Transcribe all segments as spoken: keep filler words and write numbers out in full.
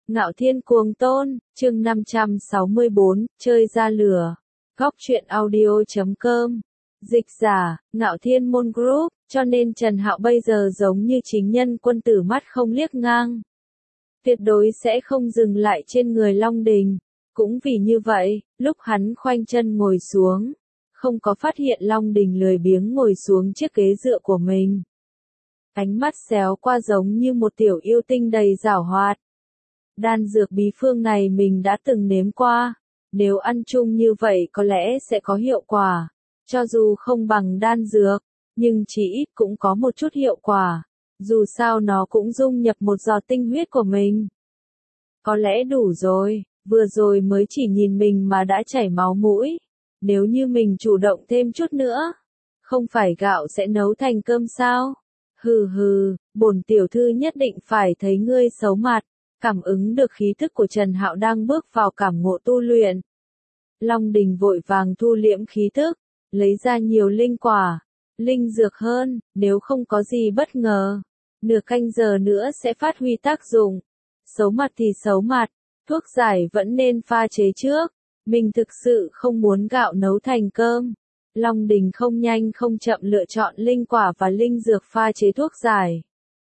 Ngạo Thiên Cuồng Tôn, chương năm trăm sáu mươi bốn, chơi ra lửa. Góc truyện audio chấm com. Dịch giả, Ngạo Thiên Môn Group, cho nên Trần Hạo bây giờ giống như chính nhân quân tử mắt không liếc ngang. Tuyệt đối sẽ không dừng lại trên người Long Đình. Cũng vì như vậy, lúc hắn khoanh chân ngồi xuống, không có phát hiện Long Đình lười biếng ngồi xuống chiếc ghế dựa của mình. Ánh mắt xéo qua giống như một tiểu yêu tinh đầy giảo hoạt. Đan dược bí phương này mình đã từng nếm qua, nếu ăn chung như vậy có lẽ sẽ có hiệu quả, cho dù không bằng đan dược, nhưng chỉ ít cũng có một chút hiệu quả, dù sao nó cũng dung nhập một giọt tinh huyết của mình. Có lẽ đủ rồi, vừa rồi mới chỉ nhìn mình mà đã chảy máu mũi, nếu như mình chủ động thêm chút nữa, không phải gạo sẽ nấu thành cơm sao? Hừ hừ, bổn tiểu thư nhất định phải thấy ngươi xấu mặt. Cảm ứng được khí thức của Trần Hạo đang bước vào cảm ngộ tu luyện. Long Đình vội vàng thu liễm khí thức, lấy ra nhiều linh quả, linh dược hơn, nếu không có gì bất ngờ. Nửa canh giờ nữa sẽ phát huy tác dụng. Xấu mặt thì xấu mặt, thuốc giải vẫn nên pha chế trước. Mình thực sự không muốn gạo nấu thành cơm. Long Đình không nhanh không chậm lựa chọn linh quả và linh dược pha chế thuốc giải.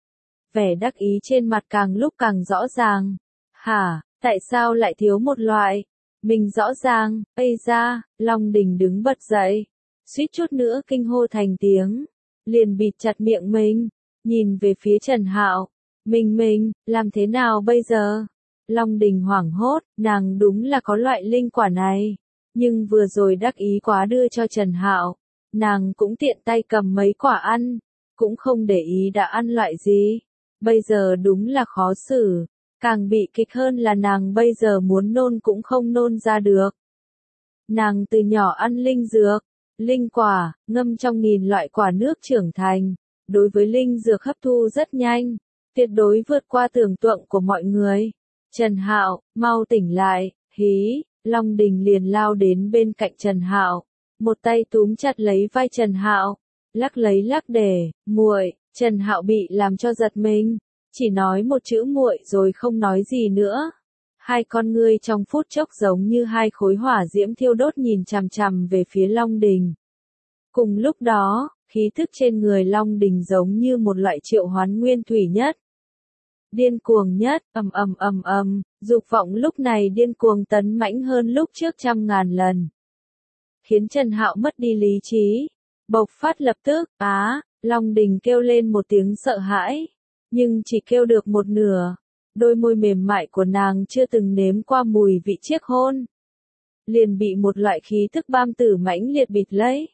Vẻ đắc ý trên mặt càng lúc càng rõ ràng. Hả, tại sao lại thiếu một loại? Mình rõ ràng, ây da, Long Đình đứng bật dậy. Suýt chút nữa kinh hô thành tiếng. Liền bịt chặt miệng mình, nhìn về phía Trần Hạo. Mình mình, làm thế nào bây giờ? Long Đình hoảng hốt, nàng đúng là có loại linh quả này. Nhưng vừa rồi đắc ý quá đưa cho Trần Hạo. Nàng cũng tiện tay cầm mấy quả ăn. Cũng không để ý đã ăn loại gì. Bây giờ đúng là khó xử, càng bị kịch hơn là nàng bây giờ muốn nôn cũng không nôn ra được. Nàng từ nhỏ ăn linh dược, linh quả, ngâm trong nghìn loại quả nước trưởng thành, đối với linh dược hấp thu rất nhanh, tuyệt đối vượt qua tưởng tượng của mọi người. Trần Hạo, mau tỉnh lại, hí, Long Đình liền lao đến bên cạnh Trần Hạo, một tay túm chặt lấy vai Trần Hạo, lắc lấy lắc để, muội. Trần Hạo bị làm cho giật mình, chỉ nói một chữ muội rồi không nói gì nữa. Hai con ngươi trong phút chốc giống như hai khối hỏa diễm thiêu đốt nhìn chằm chằm về phía Long Đình. Cùng lúc đó, khí thức trên người Long Đình giống như một loại triệu hoán nguyên thủy nhất. Điên cuồng nhất, ầm ầm ầm ầm, dục vọng lúc này điên cuồng tấn mãnh hơn lúc trước trăm ngàn lần. Khiến Trần Hạo mất đi lý trí, bộc phát lập tức, á. Long Đình kêu lên một tiếng sợ hãi, nhưng chỉ kêu được một nửa, đôi môi mềm mại của nàng chưa từng nếm qua mùi vị chiếc hôn. Liền bị một loại khí thức bam tử mãnh liệt bịt lấy.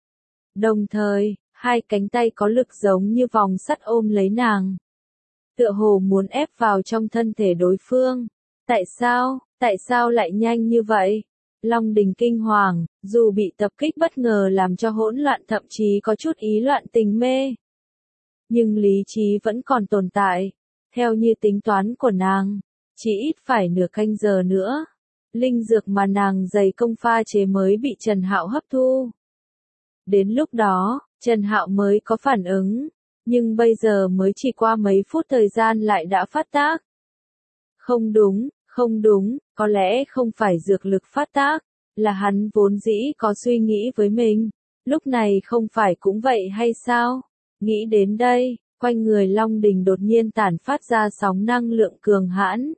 Đồng thời, hai cánh tay có lực giống như vòng sắt ôm lấy nàng. Tựa hồ muốn ép vào trong thân thể đối phương. Tại sao, tại sao lại nhanh như vậy? Long Đình kinh hoàng, dù bị tập kích bất ngờ làm cho hỗn loạn thậm chí có chút ý loạn tình mê. Nhưng lý trí vẫn còn tồn tại, theo như tính toán của nàng, chỉ ít phải nửa canh giờ nữa. Linh dược mà nàng dày công pha chế mới bị Trần Hạo hấp thu. Đến lúc đó, Trần Hạo mới có phản ứng, nhưng bây giờ mới chỉ qua mấy phút thời gian lại đã phát tác. Không đúng. Không đúng, có lẽ không phải dược lực phát tác, là hắn vốn dĩ có suy nghĩ với mình, lúc này không phải cũng vậy hay sao? Nghĩ đến đây, quanh người Long Đình đột nhiên tản phát ra sóng năng lượng cường hãn.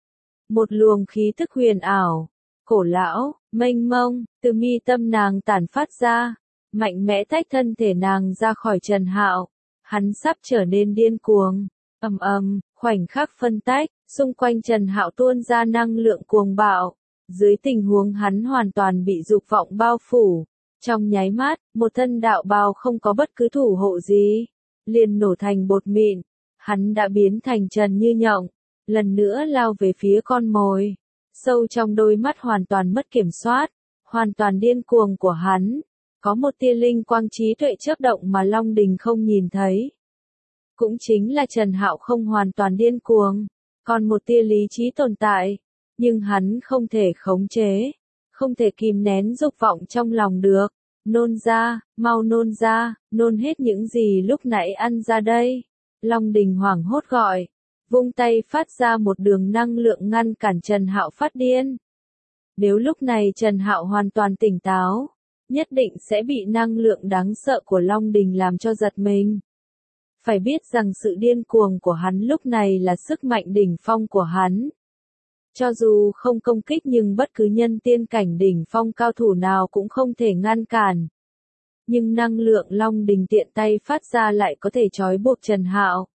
Một luồng khí thức huyền ảo, cổ lão, mênh mông, từ mi tâm nàng tản phát ra, mạnh mẽ tách thân thể nàng ra khỏi Trần Hạo, hắn sắp trở nên điên cuồng, ầm ầm, khoảnh khắc phân tách. Xung quanh Trần Hạo tuôn ra năng lượng cuồng bạo, dưới tình huống hắn hoàn toàn bị dục vọng bao phủ. Trong nháy mắt, một thân đạo bào không có bất cứ thủ hộ gì, liền nổ thành bột mịn, hắn đã biến thành Trần Như Nhộng, lần nữa lao về phía con mồi. Sâu trong đôi mắt hoàn toàn mất kiểm soát, hoàn toàn điên cuồng của hắn, có một tia linh quang trí tuệ chớp động mà Long Đình không nhìn thấy. Cũng chính là Trần Hạo không hoàn toàn điên cuồng. Còn một tia lý trí tồn tại, nhưng hắn không thể khống chế, không thể kìm nén dục vọng trong lòng được. Nôn ra, mau nôn ra, nôn hết những gì lúc nãy ăn ra đây. Long Đình hoảng hốt gọi, vung tay phát ra một đường năng lượng ngăn cản Trần Hạo phát điên. Nếu lúc này Trần Hạo hoàn toàn tỉnh táo, nhất định sẽ bị năng lượng đáng sợ của Long Đình làm cho giật mình. Phải biết rằng sự điên cuồng của hắn lúc này là sức mạnh đỉnh phong của hắn. Cho dù không công kích nhưng bất cứ nhân tiên cảnh đỉnh phong cao thủ nào cũng không thể ngăn cản. Nhưng năng lượng Long Đình tiện tay phát ra lại có thể trói buộc Trần Hạo.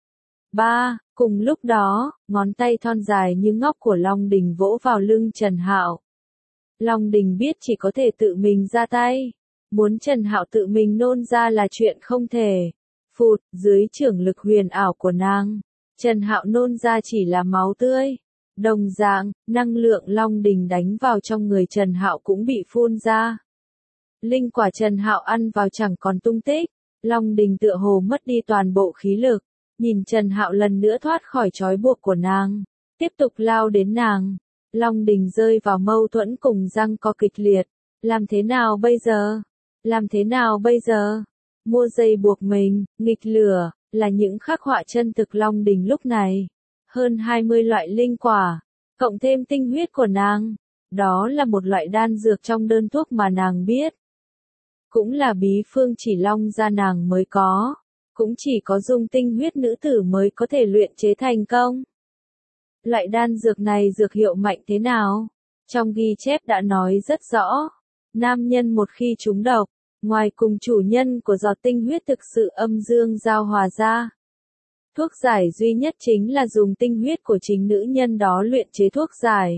ba. Cùng lúc đó, ngón tay thon dài như ngóc của Long Đình vỗ vào lưng Trần Hạo. Long Đình biết chỉ có thể tự mình ra tay. Muốn Trần Hạo tự mình nôn ra là chuyện không thể. Phụt, dưới chưởng lực huyền ảo của nàng, Trần Hạo nôn ra chỉ là máu tươi. Đồng dạng, năng lượng Long Đình đánh vào trong người Trần Hạo cũng bị phun ra. Linh quả Trần Hạo ăn vào chẳng còn tung tích. Long Đình tựa hồ mất đi toàn bộ khí lực. Nhìn Trần Hạo lần nữa thoát khỏi trói buộc của nàng, tiếp tục lao đến nàng. Long Đình rơi vào mâu thuẫn cùng giằng co kịch liệt. Làm thế nào bây giờ? Làm thế nào bây giờ? Mua dây buộc mình, nghịch lửa, là những khắc họa chân thực Long Đình lúc này. Hơn hai mươi loại linh quả, cộng thêm tinh huyết của nàng. Đó là một loại đan dược trong đơn thuốc mà nàng biết. Cũng là bí phương chỉ Long gia nàng mới có. Cũng chỉ có dung tinh huyết nữ tử mới có thể luyện chế thành công. Loại đan dược này dược hiệu mạnh thế nào? Trong ghi chép đã nói rất rõ. Nam nhân một khi trúng độc, ngoài cùng chủ nhân của giọt tinh huyết thực sự âm dương giao hòa ra. Thuốc giải duy nhất chính là dùng tinh huyết của chính nữ nhân đó luyện chế thuốc giải.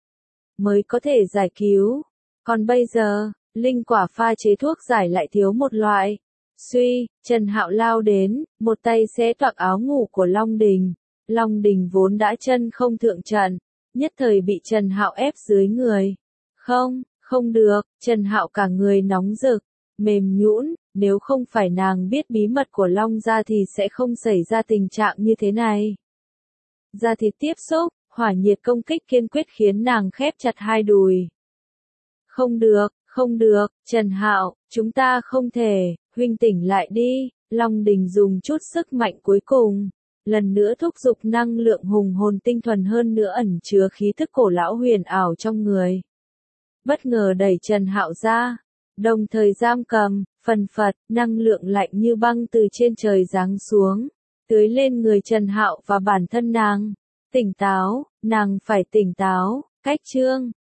Mới có thể giải cứu. Còn bây giờ, linh quả pha chế thuốc giải lại thiếu một loại. Suy, Trần Hạo lao đến, một tay xé toạc áo ngủ của Long Đình. Long Đình vốn đã chân không thượng trận, nhất thời bị Trần Hạo ép dưới người. Không, không được, Trần Hạo cả người nóng rực, mềm nhũn, nếu không phải nàng biết bí mật của Long gia thì sẽ không xảy ra tình trạng như thế này. Da thịt tiếp xúc, hỏa nhiệt công kích kiên quyết khiến nàng khép chặt hai đùi. Không được, không được, Trần Hạo, chúng ta không thể, huynh tỉnh lại đi. Long Đình dùng chút sức mạnh cuối cùng, lần nữa thúc giục năng lượng hùng hồn tinh thuần hơn nữa ẩn chứa khí thức cổ lão huyền ảo trong người. Bất ngờ đẩy Trần Hạo ra, đồng thời giam cầm, phần phật, năng lượng lạnh như băng từ trên trời giáng xuống, tưới lên người Trần Hạo và bản thân nàng. Tỉnh táo, nàng phải tỉnh táo, cách chương.